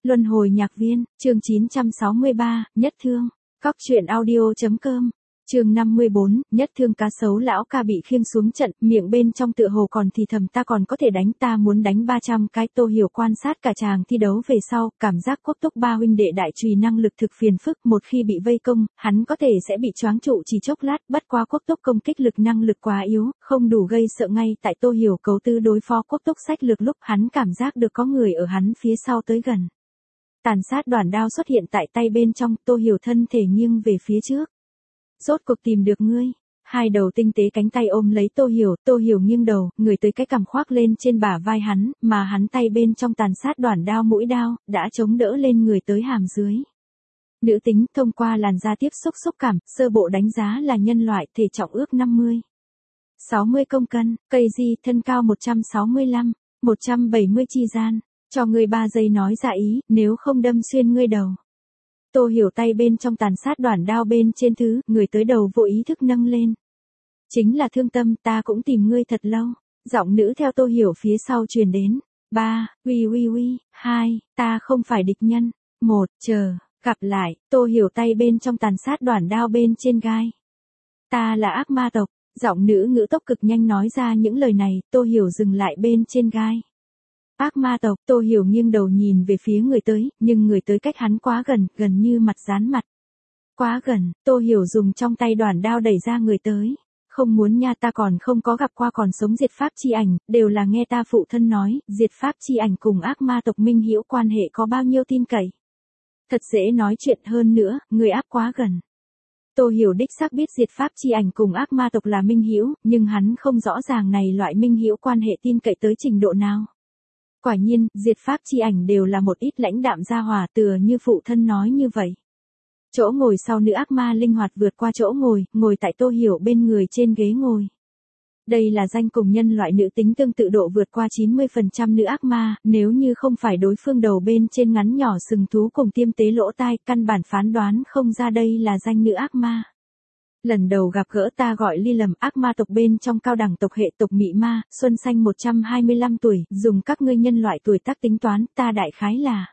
Luân hồi nhạc viên, chương 963, Nhất Thương. Cóc truyện audio.com. Chương 54, Nhất Thương. Cá sấu lão ca bị khiêng xuống trận, miệng bên trong tựa hồ còn thì thầm ta còn có thể đánh, ta muốn đánh 300 cái. Tô Hiểu quan sát cả chàng thi đấu về sau, cảm giác Quốc Túc ba huynh đệ đại trùy năng lực thực phiền phức, một khi bị vây công, hắn có thể sẽ bị choáng trụ chỉ chốc lát, bất quá Quốc Túc công kích lực năng lực quá yếu, không đủ gây sợ. Ngay tại Tô Hiểu cấu tư đối phó Quốc Túc sách lược lúc hắn cảm giác được có người ở hắn phía sau tới gần. Tàn sát đoản đao xuất hiện tại tay bên trong, Tô Hiểu thân thể nghiêng về phía trước. Rốt cuộc tìm được ngươi. Hai đầu tinh tế cánh tay ôm lấy Tô Hiểu nghiêng đầu, người tới cái cằm khoác lên trên bả vai hắn, mà hắn tay bên trong tàn sát đoản đao mũi đao, đã chống đỡ lên người tới hàm dưới. Nữ tính thông qua làn da tiếp xúc xúc cảm, sơ bộ đánh giá là nhân loại, thể trọng ước 60 công cân, cây di, thân cao 165, 170 chi gian. Cho ngươi 3 giây nói ra ý, nếu không đâm xuyên ngươi đầu. Tô Hiểu tay bên trong tàn sát đoản đao bên trên thứ, người tới đầu vô ý thức nâng lên. Chính là Thương Tâm, ta cũng tìm ngươi thật lâu. Giọng nữ theo Tô Hiểu phía sau truyền đến. 3, uy, 2, ta không phải địch nhân. 1, chờ, gặp lại. Tô Hiểu tay bên trong tàn sát đoản đao bên trên gai. Ta là ác ma tộc. Giọng nữ ngữ tốc cực nhanh nói ra những lời này, Tô Hiểu dừng lại bên trên gai. Ác ma tộc. Tô Hiểu nghiêng đầu nhìn về phía người tới, nhưng người tới cách hắn quá gần, gần như mặt dán mặt. Quá gần, Tô Hiểu dùng trong tay đoản đao đẩy ra người tới. Không muốn nha, ta còn không có gặp qua, còn sống diệt pháp chi ảnh, đều là nghe ta phụ thân nói, diệt pháp chi ảnh cùng ác ma tộc minh hữu quan hệ có bao nhiêu tin cậy. Thật dễ nói chuyện, hơn nữa, người áp quá gần. Tô Hiểu đích xác biết diệt pháp chi ảnh cùng ác ma tộc là minh hữu, nhưng hắn không rõ ràng này loại minh hữu quan hệ tin cậy tới trình độ nào. Quả nhiên, diệt pháp chi ảnh đều là một ít lãnh đạm gia hỏa, tựa như phụ thân nói như vậy. Chỗ ngồi sau nữ ác ma linh hoạt vượt qua chỗ ngồi tại Tô Hiểu bên người trên ghế ngồi. Đây là danh cùng nhân loại nữ tính tương tự độ vượt qua 90% nữ ác ma, nếu như không phải đối phương đầu bên trên ngắn nhỏ sừng thú cùng tiêm tế lỗ tai, căn bản phán đoán không ra đây là danh nữ ác ma. Lần đầu gặp gỡ ta gọi Ly lầm, ác ma tộc bên trong cao đẳng tộc hệ tộc mị ma, Xuân Xanh 125 tuổi, dùng các ngươi nhân loại tuổi tác tính toán, ta đại khái là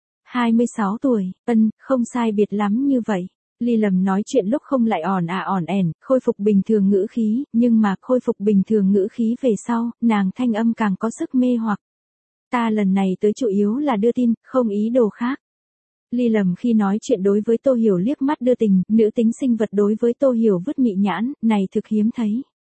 26 tuổi, không sai biệt lắm như vậy. Ly lầm nói chuyện lúc không lại ỏn ẻn, khôi phục bình thường ngữ khí, nhưng mà khôi phục bình thường ngữ khí về sau, nàng thanh âm càng có sức mê hoặc. Ta lần này tới chủ yếu là đưa tin, không ý đồ khác. Ly lầm khi nói chuyện đối với Tô Hiểu liếc mắt đưa tình, nữ tính sinh vật đối với Tô Hiểu vứt mị nhãn, này thực hiếm thấy.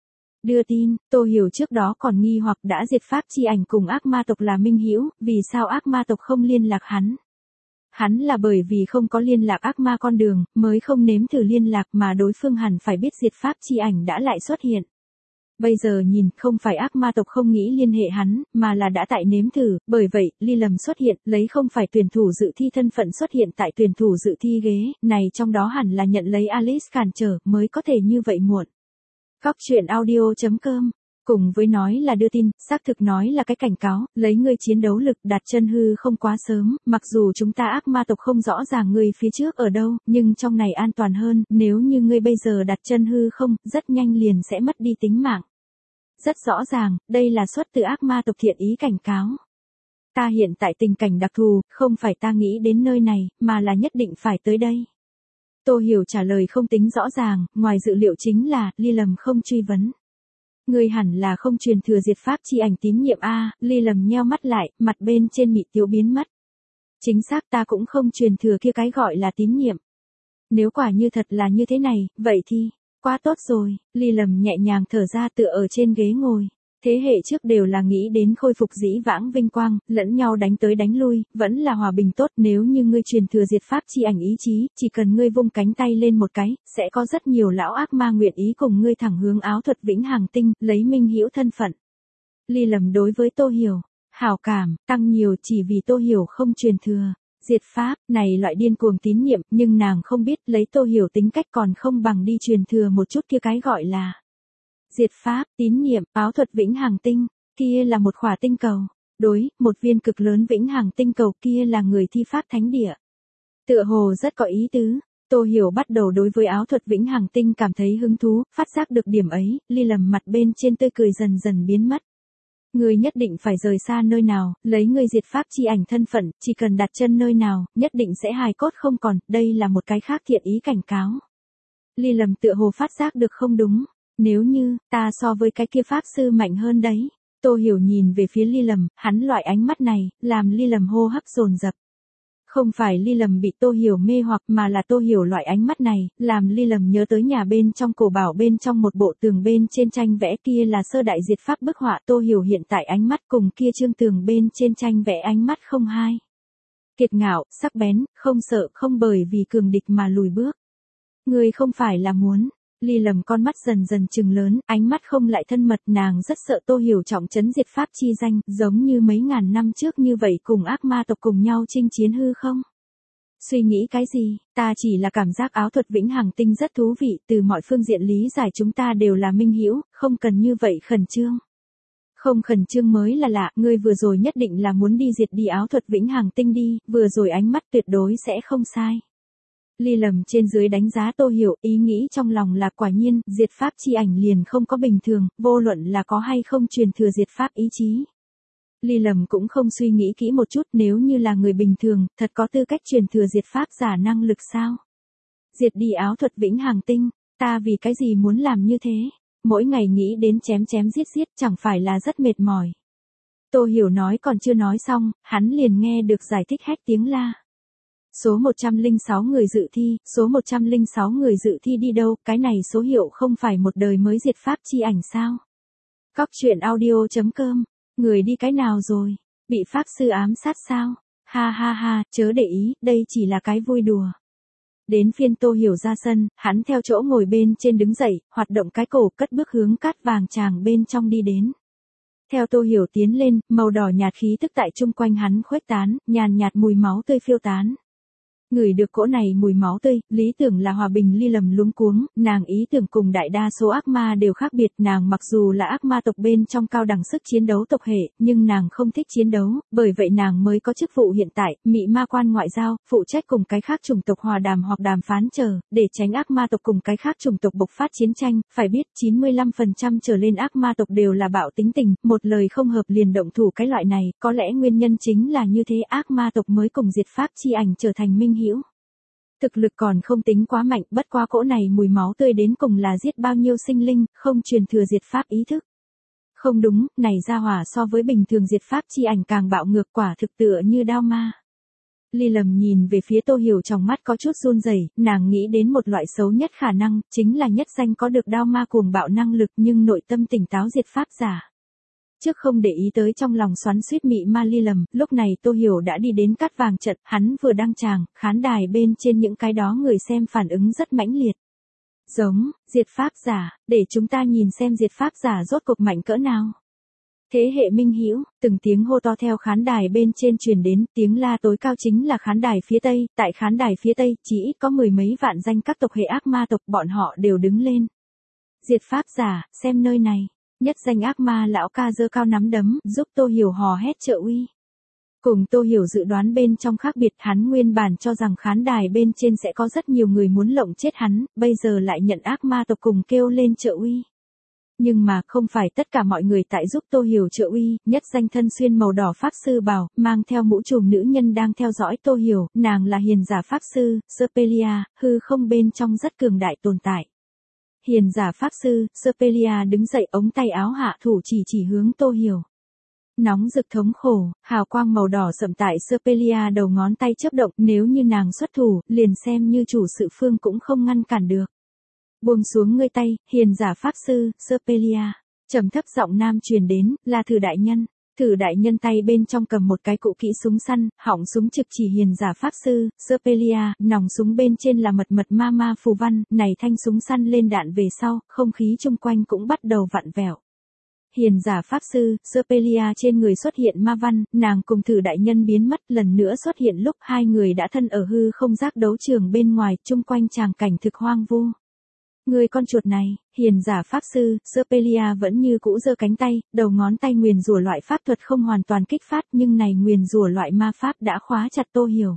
Đưa tin, Tô Hiểu trước đó còn nghi hoặc đã diệt pháp chi ảnh cùng ác ma tộc là minh hữu, vì sao ác ma tộc không liên lạc hắn? Hắn là bởi vì không có liên lạc ác ma con đường, mới không nếm thử liên lạc, mà đối phương hẳn phải biết diệt pháp chi ảnh đã lại xuất hiện. Bây giờ nhìn, không phải ác ma tộc không nghĩ liên hệ hắn, mà là đã tại nếm thử, bởi vậy, Ly lầm xuất hiện, lấy không phải tuyển thủ dự thi thân phận xuất hiện tại tuyển thủ dự thi ghế, này trong đó hẳn là nhận lấy Alice cản trở, mới có thể như vậy muộn. Cóc truyện audio.com. Cùng với nói là đưa tin, xác thực nói là cái cảnh cáo, lấy ngươi chiến đấu lực đặt chân hư không quá sớm, mặc dù chúng ta ác ma tộc không rõ ràng ngươi phía trước ở đâu, nhưng trong này an toàn hơn, nếu như ngươi bây giờ đặt chân hư không, rất nhanh liền sẽ mất đi tính mạng. Rất rõ ràng, đây là xuất từ ác ma tộc thiện ý cảnh cáo. Ta hiện tại tình cảnh đặc thù, không phải ta nghĩ đến nơi này, mà là nhất định phải tới đây. Tô Hiểu trả lời không tính rõ ràng, ngoài dự liệu chính là, Ly lầm không truy vấn. Ngươi hẳn là không truyền thừa diệt pháp chi ảnh tín nhiệm a. Ly lầm nheo mắt lại, mặt bên trên mị tiếu biến mất. Chính xác, ta cũng không truyền thừa kia cái gọi là tín nhiệm. Nếu quả như thật là như thế này, vậy thì, quá tốt rồi. Ly lầm nhẹ nhàng thở ra tựa ở trên ghế ngồi. Thế hệ trước đều là nghĩ đến khôi phục dĩ vãng vinh quang, lẫn nhau đánh tới đánh lui, vẫn là hòa bình tốt. Nếu như ngươi truyền thừa diệt pháp chi ảnh ý chí, chỉ cần ngươi vung cánh tay lên một cái, sẽ có rất nhiều lão ác ma nguyện ý cùng ngươi thẳng hướng áo thuật vĩnh hằng tinh, lấy minh hữu thân phận. Ly lầm đối với Tô Hiểu, hảo cảm, tăng nhiều chỉ vì Tô Hiểu không truyền thừa. Diệt pháp, này loại điên cuồng tín nhiệm, nhưng nàng không biết lấy Tô Hiểu tính cách còn không bằng đi truyền thừa một chút kia cái gọi là diệt pháp, tín nhiệm, áo thuật vĩnh hằng tinh, kia là một khỏa tinh cầu. Đối, một viên cực lớn vĩnh hằng tinh cầu kia là người thi pháp thánh địa. Tựa hồ rất có ý tứ. Tô Hiểu bắt đầu đối với áo thuật vĩnh hằng tinh cảm thấy hứng thú, phát giác được điểm ấy, Ly lầm mặt bên trên tươi cười dần dần biến mất. Ngươi nhất định phải rời xa nơi nào, lấy ngươi diệt pháp chi ảnh thân phận, chỉ cần đặt chân nơi nào, nhất định sẽ hài cốt không còn, đây là một cái khác thiện ý cảnh cáo. Ly Lầm tựa hồ phát giác được không đúng, nếu như, ta so với cái kia pháp sư mạnh hơn đấy. Tô Hiểu nhìn về phía Ly Lầm, hắn loại ánh mắt này, làm Ly Lầm hô hấp dồn dập. Không phải Ly Lầm bị Tô Hiểu mê hoặc mà là Tô Hiểu loại ánh mắt này, làm Ly Lầm nhớ tới nhà bên trong cổ bảo bên trong một bộ tường bên trên tranh vẽ kia là sơ đại diệt pháp bức họa. Tô Hiểu hiện tại ánh mắt cùng kia trương tường bên trên tranh vẽ ánh mắt không hai. Kiệt ngạo, sắc bén, không sợ không bởi vì cường địch mà lùi bước. Người không phải là muốn. Ly Lầm con mắt dần dần trừng lớn, ánh mắt không lại thân mật, nàng rất sợ Tô Hiểu trọng trấn diệt pháp chi danh, giống như mấy ngàn năm trước như vậy cùng ác ma tộc cùng nhau chinh chiến hư không? Suy nghĩ cái gì, ta chỉ là cảm giác áo thuật vĩnh hằng tinh rất thú vị, từ mọi phương diện lý giải chúng ta đều là minh hữu, không cần như vậy khẩn trương. Không khẩn trương mới là lạ, ngươi vừa rồi nhất định là muốn đi diệt đi áo thuật vĩnh hằng tinh đi, vừa rồi ánh mắt tuyệt đối sẽ không sai. Ly Lầm trên dưới đánh giá Tô Hiểu, ý nghĩ trong lòng là quả nhiên, diệt pháp chi ảnh liền không có bình thường, vô luận là có hay không truyền thừa diệt pháp ý chí. Ly Lầm cũng không suy nghĩ kỹ một chút, nếu như là người bình thường, thật có tư cách truyền thừa diệt pháp giả năng lực sao? Diệt đi áo thuật vĩnh hằng tinh, ta vì cái gì muốn làm như thế? Mỗi ngày nghĩ đến chém chém giết giết chẳng phải là rất mệt mỏi. Tô Hiểu nói còn chưa nói xong, hắn liền nghe được giải thích hét tiếng la. Số 106 người dự thi, số 106 người dự thi đi đâu, cái này số hiệu không phải một đời mới diệt pháp chi ảnh sao? Cóc truyện audio.com, người đi cái nào rồi? Bị pháp sư ám sát sao? Ha ha ha, chớ để ý, đây chỉ là cái vui đùa. Đến phiên Tô Hiểu ra sân, hắn theo chỗ ngồi bên trên đứng dậy, hoạt động cái cổ cất bước hướng cát vàng tràng bên trong đi đến. Theo Tô Hiểu tiến lên, màu đỏ nhạt khí tức tại chung quanh hắn khuếch tán, nhàn nhạt mùi máu tươi phiêu tán. Ngửi được cỗ này mùi máu tươi, lý tưởng là hòa bình. Ly Lầm luống cuống, nàng ý tưởng cùng đại đa số ác ma đều khác biệt, nàng mặc dù là ác ma tộc bên trong cao đẳng sức chiến đấu tộc hệ, nhưng nàng không thích chiến đấu, bởi vậy nàng mới có chức vụ hiện tại, mị ma quan ngoại giao, phụ trách cùng cái khác chủng tộc hòa đàm hoặc đàm phán chờ, để tránh ác ma tộc cùng cái khác chủng tộc bộc phát chiến tranh. Phải biết 95% trở lên ác ma tộc đều là bạo tính tình, một lời không hợp liền động thủ cái loại này, có lẽ nguyên nhân chính là như thế ác ma tộc mới cùng diệt pháp chi ảnh trở thành minh hữu. Thực lực còn không tính quá mạnh, bất quá cỗ này mùi máu tươi đến cùng là giết bao nhiêu sinh linh, không truyền thừa diệt pháp ý thức. Không đúng, này ra hỏa so với bình thường diệt pháp chi ảnh càng bạo ngược, quả thực tựa như đao ma. Ly Lầm nhìn về phía Tô Hiểu, trong mắt có chút run rẩy, nàng nghĩ đến một loại xấu nhất khả năng, chính là nhất danh có được đao ma cuồng bạo năng lực nhưng nội tâm tỉnh táo diệt pháp giả. Trước không để ý tới trong lòng xoắn xuýt mị ma Ly Lầm, lúc này Tô Hiểu đã đi đến cát vàng trận, hắn vừa đăng tràng, khán đài bên trên những cái đó người xem phản ứng rất mãnh liệt. Giống, diệt pháp giả, để chúng ta nhìn xem diệt pháp giả rốt cuộc mạnh cỡ nào. Thế hệ minh hữu, từng tiếng hô to theo khán đài bên trên truyền đến, tiếng la tối cao chính là khán đài phía tây, tại khán đài phía tây, chỉ ít có mười mấy vạn danh các tộc hệ ác ma tộc, bọn họ đều đứng lên. Diệt pháp giả, xem nơi này. Nhất danh ác ma lão ca giơ cao nắm đấm, giúp Tô Hiểu hò hét trợ uy. Cùng Tô Hiểu dự đoán bên trong khác biệt, hắn nguyên bản cho rằng khán đài bên trên sẽ có rất nhiều người muốn lộng chết hắn, bây giờ lại nhận ác ma tộc cùng kêu lên trợ uy. Nhưng mà không phải tất cả mọi người tại giúp Tô Hiểu trợ uy, nhất danh thân xuyên màu đỏ pháp sư bào, mang theo mũ trùm nữ nhân đang theo dõi Tô Hiểu, nàng là hiền giả pháp sư, Serpelia, hư không bên trong rất cường đại tồn tại. Hiền giả pháp sư, Serpelia đứng dậy, ống tay áo hạ thủ chỉ hướng Tô Hiểu. Nóng rực thống khổ, hào quang màu đỏ sậm tại Serpelia đầu ngón tay chớp động, nếu như nàng xuất thủ, liền xem như chủ sự phương cũng không ngăn cản được. Buông xuống ngươi tay, hiền giả pháp sư, Serpelia. Trầm thấp giọng nam truyền đến, là Thử đại nhân. Thử đại nhân tay bên trong cầm một cái cụ kỹ súng săn, họng súng trực chỉ hiền giả pháp sư, Serpelia, nòng súng bên trên là mật ma phù văn, này thanh súng săn lên đạn về sau, không khí chung quanh cũng bắt đầu vặn vẹo. Hiền giả pháp sư, Serpelia trên người xuất hiện ma văn, nàng cùng Thử đại nhân biến mất, lần nữa xuất hiện lúc hai người đã thân ở hư không giác đấu trường bên ngoài, chung quanh tràng cảnh thực hoang vu. Người con chuột này, hiền giả pháp sư, Serpelia vẫn như cũ giơ cánh tay, đầu ngón tay nguyền rủa loại pháp thuật không hoàn toàn kích phát, nhưng này nguyền rủa loại ma pháp đã khóa chặt Tô Hiểu.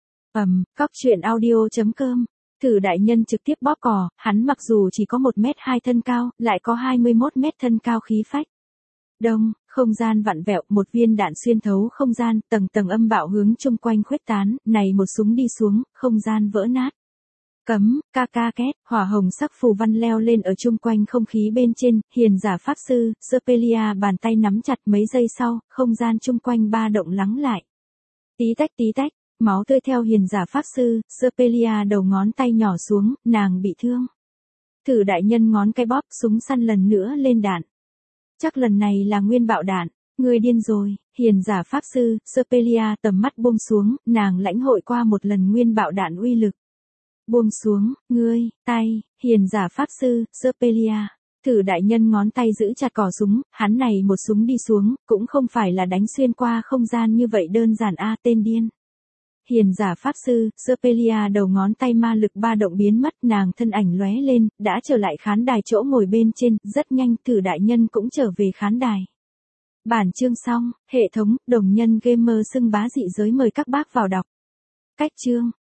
Cóc truyện audio.com. Thử đại nhân trực tiếp bóp cò, hắn mặc dù chỉ có 1m2 thân cao, lại có 21 mét thân cao khí phách. Đông, không gian vặn vẹo, một viên đạn xuyên thấu không gian, tầng tầng âm bạo hướng chung quanh khuếch tán, này một súng đi xuống, không gian vỡ nát. Cấm, ca ca két, hỏa hồng sắc phù văn leo lên ở chung quanh không khí bên trên, hiền giả pháp sư, Spelia bàn tay nắm chặt mấy giây sau, không gian chung quanh ba động lắng lại. Tí tách, máu tươi theo hiền giả pháp sư, Spelia đầu ngón tay nhỏ xuống, nàng bị thương. Thử đại nhân ngón cái bóp súng săn lần nữa lên đạn. Chắc lần này là nguyên bạo đạn, người điên rồi, hiền giả pháp sư, Spelia tầm mắt buông xuống, nàng lãnh hội qua một lần nguyên bạo đạn uy lực. Buông xuống, ngươi, tay, hiền giả pháp sư, Spelia. Thử đại nhân ngón tay giữ chặt cò súng, hắn này một súng đi xuống, cũng không phải là đánh xuyên qua không gian như vậy đơn giản a tên điên. Hiền giả pháp sư, Spelia đầu ngón tay ma lực ba động biến mất, nàng thân ảnh lóe lên, đã trở lại khán đài chỗ ngồi bên trên, rất nhanh thử đại nhân cũng trở về khán đài. Bản chương xong, hệ thống, đồng nhân gamer xưng bá dị giới mời các bác vào đọc. Cách chương.